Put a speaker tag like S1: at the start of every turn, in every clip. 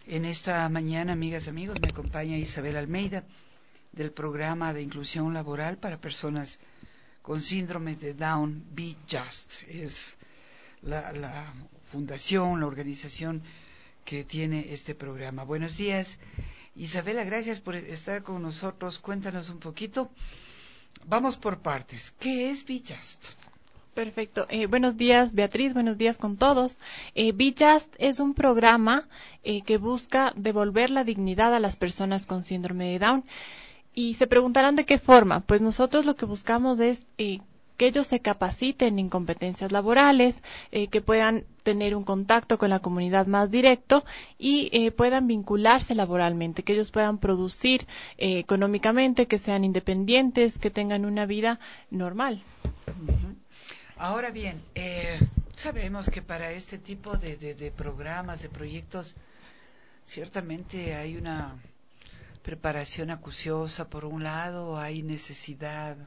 S1: En esta mañana, amigas y amigos, me acompaña Isabel Almeida del programa de inclusión laboral para personas con síndrome de Down, Be Just. Es la fundación, la organización que tiene este programa. Buenos días, Isabela, gracias por estar con nosotros. Cuéntanos un poquito. Vamos por partes. ¿Qué es Be Just?
S2: Perfecto. Buenos días, Beatriz. Buenos días con todos. Be Just es un programa que busca devolver la dignidad a las personas con síndrome de Down. Y se preguntarán de qué forma. Pues nosotros lo que buscamos es que ellos se capaciten en competencias laborales, que puedan tener un contacto con la comunidad más directo y puedan vincularse laboralmente, que ellos puedan producir económicamente, que sean independientes, que tengan una vida normal.
S1: Uh-huh. Ahora bien, sabemos que para este tipo de programas, de proyectos, ciertamente hay una preparación acuciosa por un lado, hay necesidad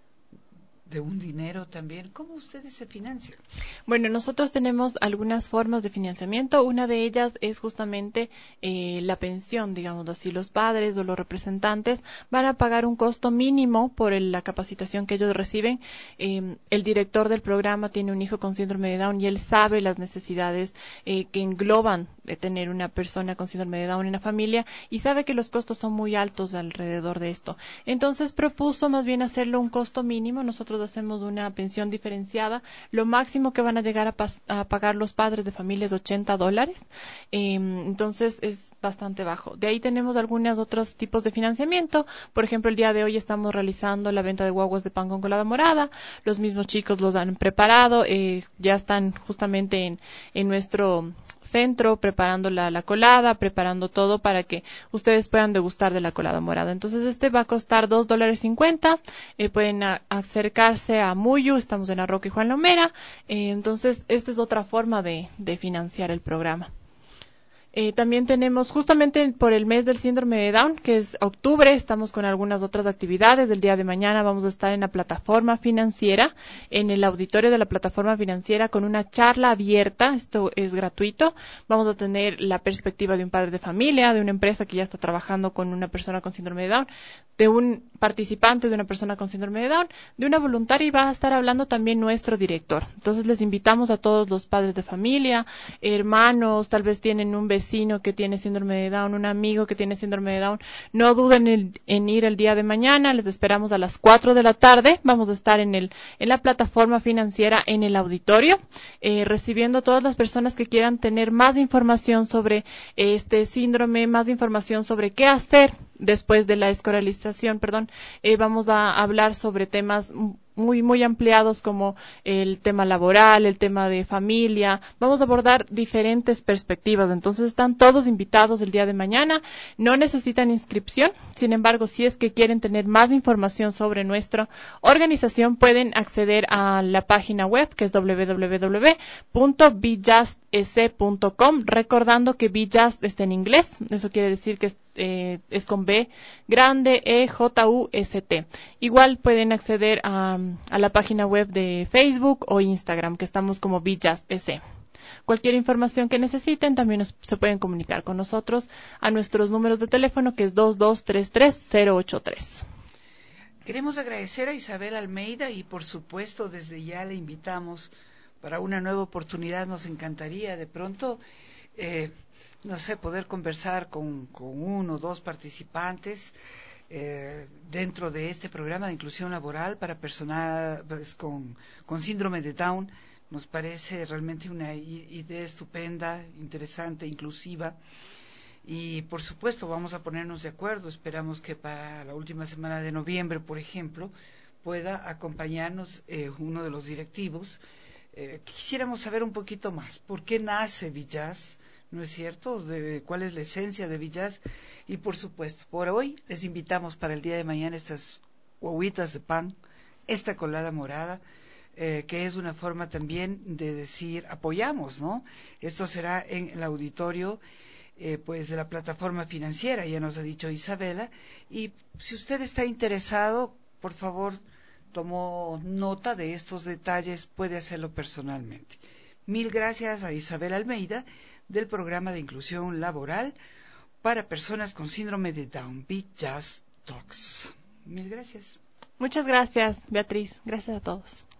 S1: de un dinero también. ¿Cómo ustedes se financian?
S2: Bueno, nosotros tenemos algunas formas de financiamiento. Una de ellas es justamente la pensión, digamos así. Los padres o los representantes van a pagar un costo mínimo por la capacitación que ellos reciben. El director del programa tiene un hijo con síndrome de Down y él sabe las necesidades que engloban de tener una persona con síndrome de Down en la familia y sabe que los costos son muy altos alrededor de esto. Entonces propuso más bien hacerlo un costo mínimo. Nosotros hacemos una pensión diferenciada. Lo máximo que van a llegar a pagar los padres de familia es $80. Entonces es bastante bajo. De ahí tenemos algunos otros tipos de financiamiento. Por ejemplo, el día de hoy estamos realizando la venta de guaguas de pan con colada morada. Los mismos chicos los han preparado. Ya están justamente en nuestro centro preparando la colada, preparando todo para que ustedes puedan degustar de la colada morada. Entonces este va a costar $2.50. Pueden acercarse a Muyu, estamos en Arroque y Juan Lomera. Entonces esta es otra forma de financiar el programa. También tenemos justamente por el mes del síndrome de Down, que es octubre, estamos con algunas otras actividades. El día de mañana vamos a estar en la plataforma financiera, en el auditorio de la plataforma financiera con una charla abierta. Esto es gratuito. Vamos a tener la perspectiva de un padre de familia, de una empresa que ya está trabajando con una persona con síndrome de Down, de un participante de una persona con síndrome de Down, de una voluntaria y va a estar hablando también nuestro director. Entonces les invitamos a todos los padres de familia, hermanos, tal vez tienen un vecino que tiene síndrome de Down, un amigo que tiene síndrome de Down, no duden en ir el día de mañana. Les esperamos a las 4 de la tarde. Vamos a estar en la plataforma financiera en el auditorio, recibiendo a todas las personas que quieran tener más información sobre este síndrome, más información sobre qué hacer después de la escolarización, vamos a hablar sobre temas muy ampliados como el tema laboral, el tema de familia. Vamos a abordar diferentes perspectivas. Entonces están todos invitados el día de mañana. No necesitan inscripción. Sin embargo, si es que quieren tener más información sobre nuestra organización, pueden acceder a la página web que es www.bejust.com, recordando que Be Just está en inglés. Eso quiere decir que es con B grande, EJUST. Igual pueden acceder a la página web de Facebook o Instagram, que estamos como Be Just S. Cualquier información que necesiten también se pueden comunicar con nosotros a nuestros números de teléfono, que es 2233-083.
S1: Queremos agradecer a Isabel Almeida y por supuesto desde ya le invitamos para una nueva oportunidad. Nos encantaría de pronto poder conversar con uno o dos participantes dentro de este programa de inclusión laboral para personas con síndrome de Down. Nos parece realmente una idea estupenda, interesante, inclusiva. Y por supuesto vamos a ponernos de acuerdo. Esperamos que para la última semana de noviembre, por ejemplo, pueda acompañarnos uno de los directivos. Quisiéramos saber un poquito más. ¿Por qué nace Be Just? ¿No es cierto? ¿Cuál es la esencia de Be Just? Y por supuesto, por hoy les invitamos para el día de mañana estas guaguitas de pan, esta colada morada, que es una forma también de decir apoyamos, ¿no? Esto será en el auditorio de la plataforma financiera, ya nos ha dicho Isabela, y si usted está interesado, por favor, tomó nota de estos detalles, puede hacerlo personalmente. Mil gracias a Isabel Almeida del programa de inclusión laboral para personas con síndrome de Down. Be Just Talks. Mil gracias.
S2: Muchas gracias, Beatriz. Gracias a todos.